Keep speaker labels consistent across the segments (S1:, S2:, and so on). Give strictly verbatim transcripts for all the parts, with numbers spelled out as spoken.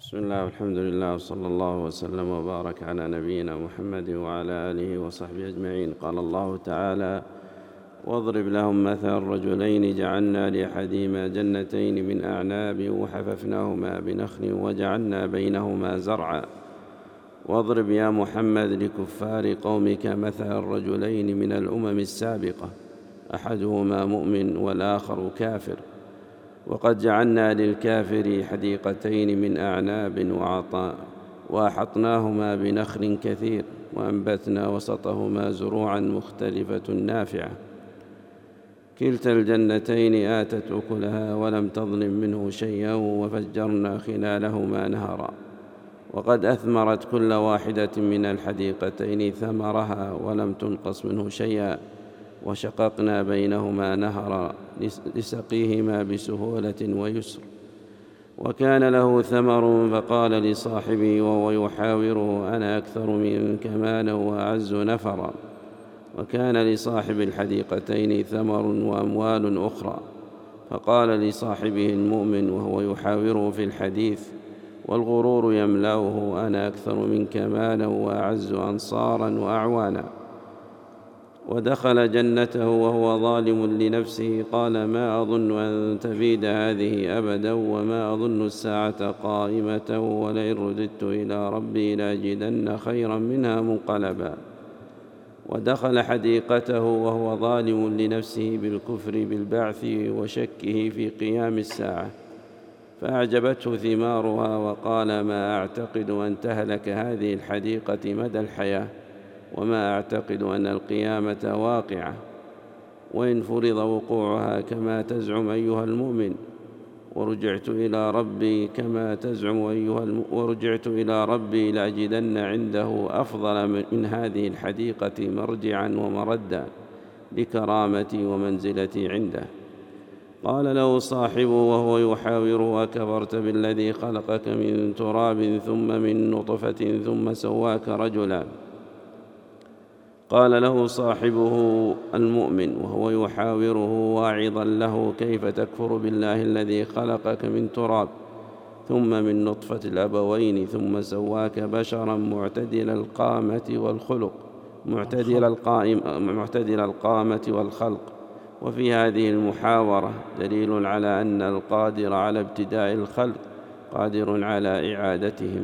S1: بسم الله والحمد لله وصلى الله وسلم وبارك على نبينا محمد وعلى آله وصحبه أجمعين. قال الله تعالى: واضرب لهم مثل الرجلين جعلنا لأحدهما جنتين من أعناب وحففناهما بنخل وجعلنا بينهما زرعا. واضرب يا محمد لكفار قومك مثل الرجلين من الأمم السابقة أحدهما مؤمن والآخر كافر، وقد جعلنا للكافر حديقتين من أعناب وعطاء وأحطناهما بنخل كثير وأنبتنا وسطهما زروعا مختلفة نافعة، كلتا الجنتين آتت أكلها ولم تظلم منه شيئا وفجرنا خلالهما نهرا، وقد أثمرت كل واحدة من الحديقتين ثمرها ولم تنقص منه شيئا، وشققنا بينهما نهرا لسقيهما بسهولة ويسر. وكان له ثمر فقال لصاحبه وهو يحاوره: أنا أكثر منك مالا وأعز نفرا. وكان لصاحب الحديقتين ثمر وأموال أخرى فقال لصاحبه المؤمن وهو يحاوره في الحديث والغرور يملأه: أنا أكثر منك مالا وأعز أنصارا وأعوانا. ودخل جنته وهو ظالم لنفسه قال: ما أظن أن تبيد هذه أبدا وما أظن الساعة قائمة ولئن رددت إلى ربي لأجدن خيرا منها منقلبا. ودخل حديقته وهو ظالم لنفسه بالكفر بالبعث وشكه في قيام الساعة، فأعجبته ثمارها وقال: ما أعتقد أن تهلك هذه الحديقة مدى الحياة، وما أعتقد أن القيامة واقعة، وإن فرض وقوعها كما تزعم أيها المؤمن ورجعت إلى ربي كما تزعم أيها الم... ورجعت إلى ربي لأجدن عنده أفضل من هذه الحديقة مرجعا ومردا لكرامتي ومنزلتي عنده. قال له صاحبه وهو يحاوره: أكفرت بالذي خلقك من تراب ثم من نطفة ثم سواك رجلا. قال له صاحبه المؤمن وهو يحاوره واعظا له: كيف تكفر بالله الذي خلقك من تراب ثم من نطفة الأبوين ثم سواك بشرا معتدل القامة والخلق معتدل القائم معتدل القامة والخلق. وفي هذه المحاورة دليل على أن القادر على ابتداء الخلق قادر على إعادتهم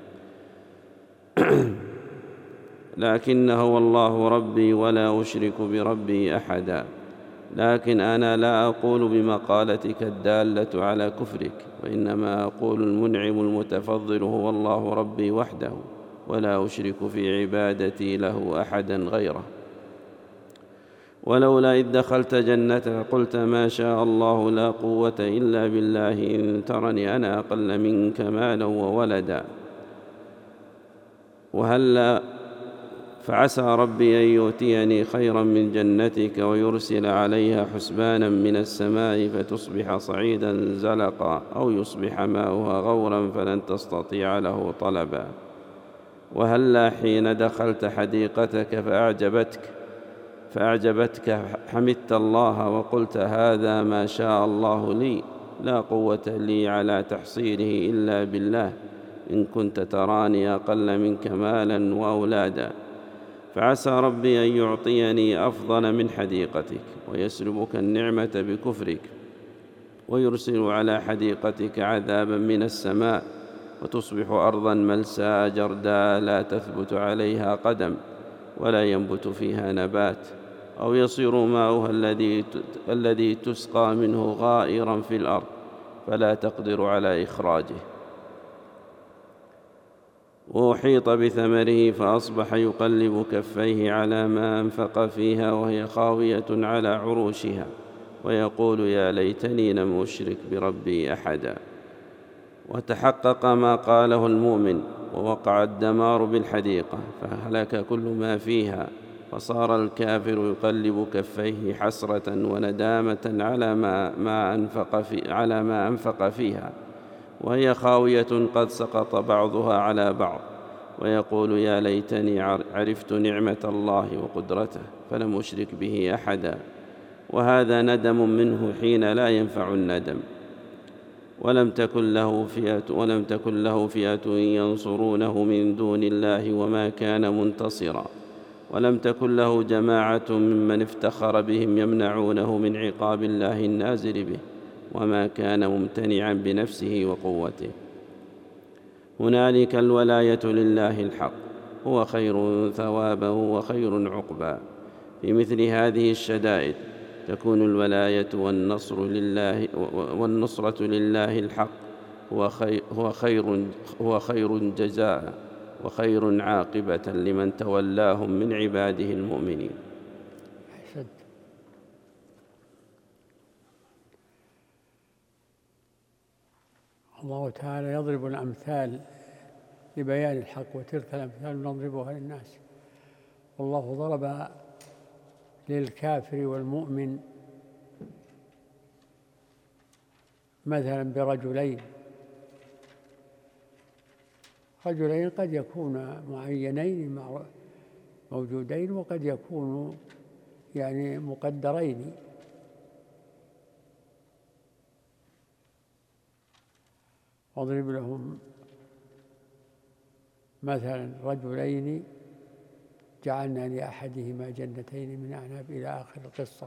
S1: لكنه والله ربي ولا أشرك بربي أحدا. لكن أنا لا أقول بمقالتك الدالة على كفرك، وإنما أقول المنعم المتفضل هو الله ربي وحده، ولا أشرك في عبادتي له أحدا غيره. ولولا إذ دخلت جنتك قلت ما شاء الله لا قوة إلا بالله إن ترني أنا أقل منك مالا وولدا. وهلا فعسى ربي أن يؤتيني خيرا من جنتك ويرسل عليها حسبانا من السماء فتصبح صعيدا زلقا أو يصبح ماؤها غورا فلن تستطيع له طلبا. وهلا حين دخلت حديقتك فأعجبتك فأعجبتك حمدت الله وقلت هذا ما شاء الله لي، لا قوة لي على تحصيله إلا بالله إن كنت تراني أقل منك مالا وأولادا. فعسى ربي أن يعطيني أفضل من حديقتك ويسلبك النعمة بكفرك ويرسل على حديقتك عذابا من السماء وتصبح أرضا ملساء جرداء لا تثبت عليها قدم ولا ينبت فيها نبات، أو يصير ماؤها الذي الذي تسقى منه غائرا في الأرض فلا تقدر على إخراجه. وأحيط بثمره فأصبح يقلب كفيه على ما أنفق فيها وهي خاوية على عروشها ويقول يا ليتني لم أشرك بربي أحدا. وتحقق ما قاله المؤمن ووقع الدمار بالحديقة فهلك كل ما فيها، فصار الكافر يقلب كفيه حسرة وندامة على ما, ما, أنفق, في على ما أنفق فيها وهي خاوية قد سقط بعضها على بعض، ويقول يا ليتني عرفت نعمة الله وقدرته فلم أشرك به أحدا. وهذا ندم منه حين لا ينفع الندم. ولم تكن له فئة ولم تكن له فئة ينصرونه من دون الله وما كان منتصرا، ولم تكن له جماعة ممن افتخر بهم يمنعونه من عقاب الله النازل به، وما كان ممتنعا بنفسه وقوته. هنالك الولاية لله الحق، هو خير ثوابا وخير عقبا. في مثل هذه الشدائد تكون الولاية والنصر لله والنصرة لله الحق، هو خير, هو خير, هو خير جزاء وخير عاقبة لمن تولاهم من عباده المؤمنين.
S2: أحسنت. الله تعالى يضرب الأمثال لبيان الحق، وتلك الأمثال نضربها للناس. والله ضرب للكافر والمؤمن مثلا برجلين رجلين قد يكون معينين موجودين، وقد يكونوا يعني مقدرين. واضرب لهم مثلا رجلين جعلنا لأحدهما جنتين من أعناب إلى آخر القصة.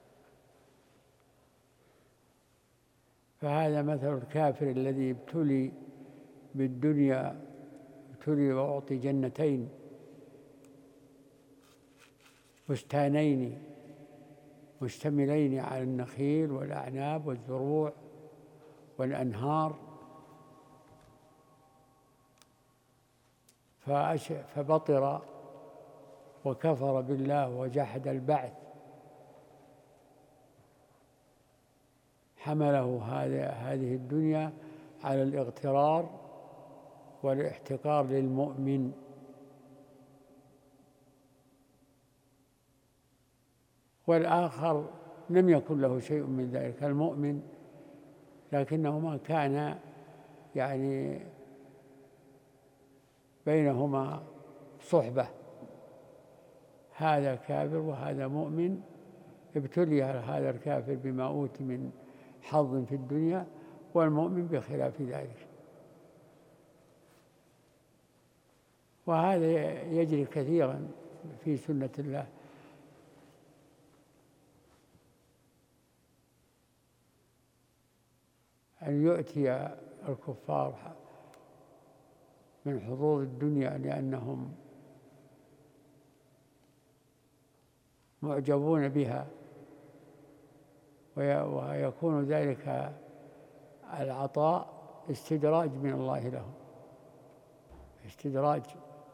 S2: فهذا مثل الكافر الذي ابتلي بالدنيا، ابتلي وأعطي جنتين بستانين مشتملين على النخيل والأعناب والزروع والأنهار، فبطر وكفر بالله وجحد البعث، حمله هذه الدنيا على الاغترار والاحتقار للمؤمن. والآخر لم يكن له شيء من ذلك، المؤمن، لكنهما كان يعني بينهما صحبة، هذا كافر وهذا مؤمن. ابتلي هذا الكافر بما أوتي من حظ في الدنيا، والمؤمن بخلاف ذلك. وهذا يجري كثيرا في سنة الله، أن يؤتي الكفار من حظوظ الدنيا لأنهم معجبون بها، ويكون ذلك العطاء استدراج من الله لهم، استدراج.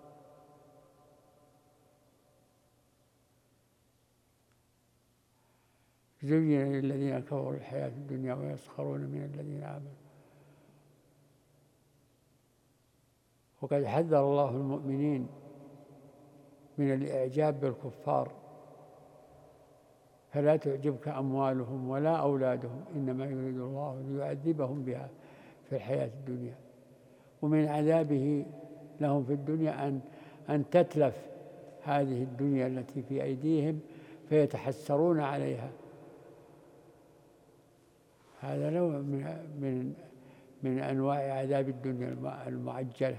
S2: زين للذين كفروا الحياة الدنيا ويسخرون من الذين آمنوا. وقد حذر الله المؤمنين من الإعجاب بالكفار، فلا تعجبك أموالهم ولا أولادهم إنما يريد الله ليعذبهم بها في الحياة الدنيا، ومن عذابه لهم في الدنيا أن أن تتلف هذه الدنيا التي في أيديهم فيتحسرون عليها. هذا نوع من من من أنواع عذاب الدنيا المعجلة.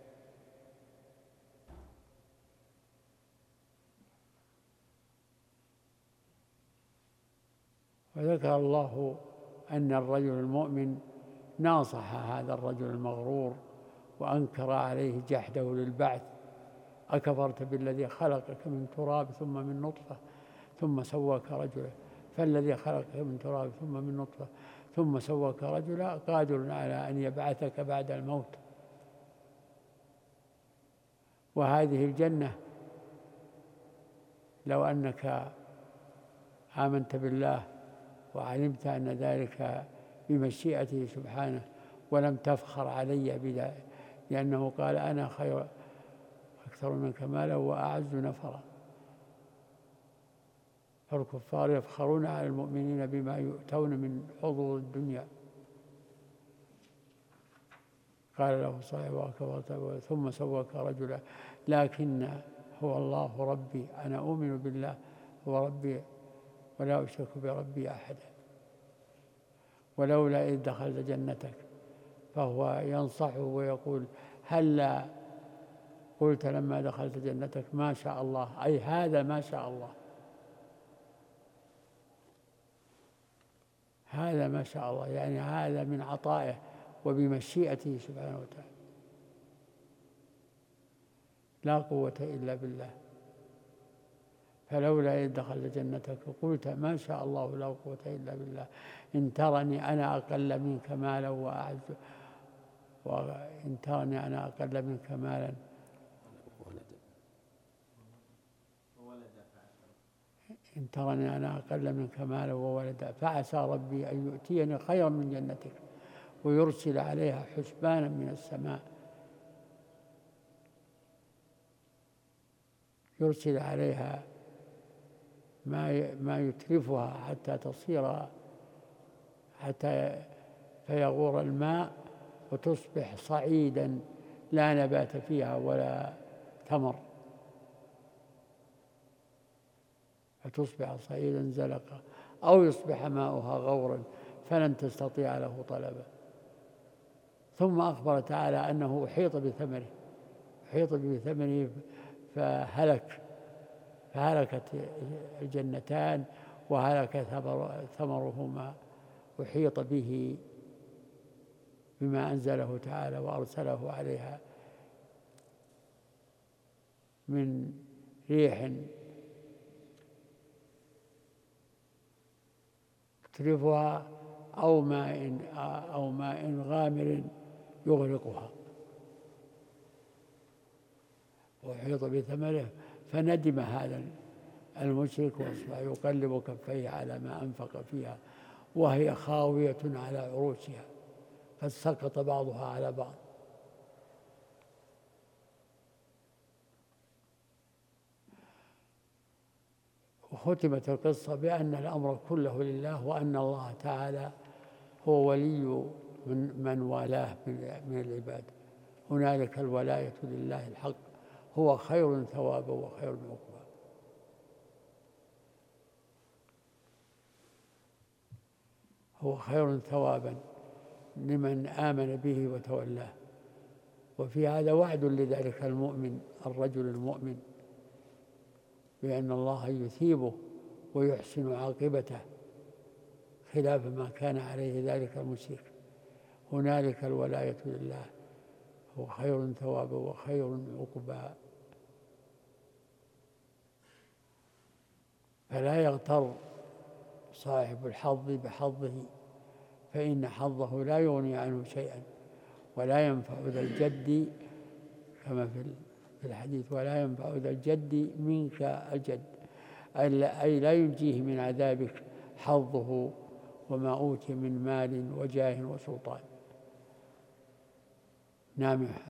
S2: وذكر الله أن الرجل المؤمن ناصح هذا الرجل المغرور وأنكر عليه جحده للبعث: أكفرت بالذي خلقك من تراب ثم من نطفة ثم سواك رجلا، فالذي خلقك من تراب ثم من نطفة ثم سواك رجلا قادر على أن يبعثك بعد الموت. وهذه الجنة لو أنك آمنت بالله وعلمت أن ذلك بمشيئته سبحانه ولم تفخر علي بذلك، لأنه قال: أنا خير أكثر منك مالا وأعز نفرا. فالكفار يفخرون على المؤمنين بما يؤتون من حظوظ الدنيا. قال له صاحبه: ثم سواك رجلا لكن هو الله ربي، أنا أؤمن بالله هو ربي ولا أشرك بربي أحدا. ولولا إذ دخلت جنتك، فهو ينصحه ويقول هلا قلت لما دخلت جنتك ما شاء الله، أي هذا ما شاء الله، هذا ما شاء الله، يعني هذا من عطائه وبمشيئته سبحانه وتعالى، لا قوة إلا بالله. فلولا إذ دخلت جنتك قلت ما شاء الله لا قوة إلا بالله، إن ترني أنا أقل منك مالا وأعز، وإن ترني أنا أقل منك مالا إن ترني أنا أقل منك مالا وولدا فعسى ربي أن يؤتيني خيرا من جنتك ويرسل عليها حسبانا من السماء، يرسل عليها ما ما يتلفها حتى تصير حتى فيغور الماء وتصبح صعيدا لا نبات فيها ولا ثمر، فتصبح صعيدا زلقا، أو يصبح ماؤها غورا فلن تستطيع له طلبا. ثم أخبر تعالى أنه أحيط بثمره أحيط بثمره فهلك فهلكت الجنتان وهلك ثمرهما، أحيط به بما أنزله تعالى وأرسله عليها من ريح تتلفها أو ماء أو ماء غامر يغرقها، وأحيط بثمره فندم هذا المشرك واصبح يقلب كفيه على ما أنفق فيها وهي خاوية على عروشها قد سقط بعضها على بعض. وختمت القصة بأن الأمر كله لله، وأن الله تعالى هو ولي من, من والاه من العباد، هنالك الولاية لله الحق، هو خير ثوابا وخير عقبا. هو خير ثوابا لمن آمن به وتولاه. وفي هذا وعد لذلك المؤمن الرجل المؤمن بأن الله يثيبه ويحسن عاقبته خلاف ما كان عليه ذلك المشرك. هنالك الولاية لله، هو خير ثوابا وخير عقبا. فلا يغتر صاحب الحظ بحظه، فإن حظه لا يغني عنه شيئا، ولا ينفع ذا الجد كما في الحديث ولا ينفع ذا الجد منك الجد، أي لا ينجيه من عذابك حظه وما أوتي من مال وجاه وسلطان. نعم.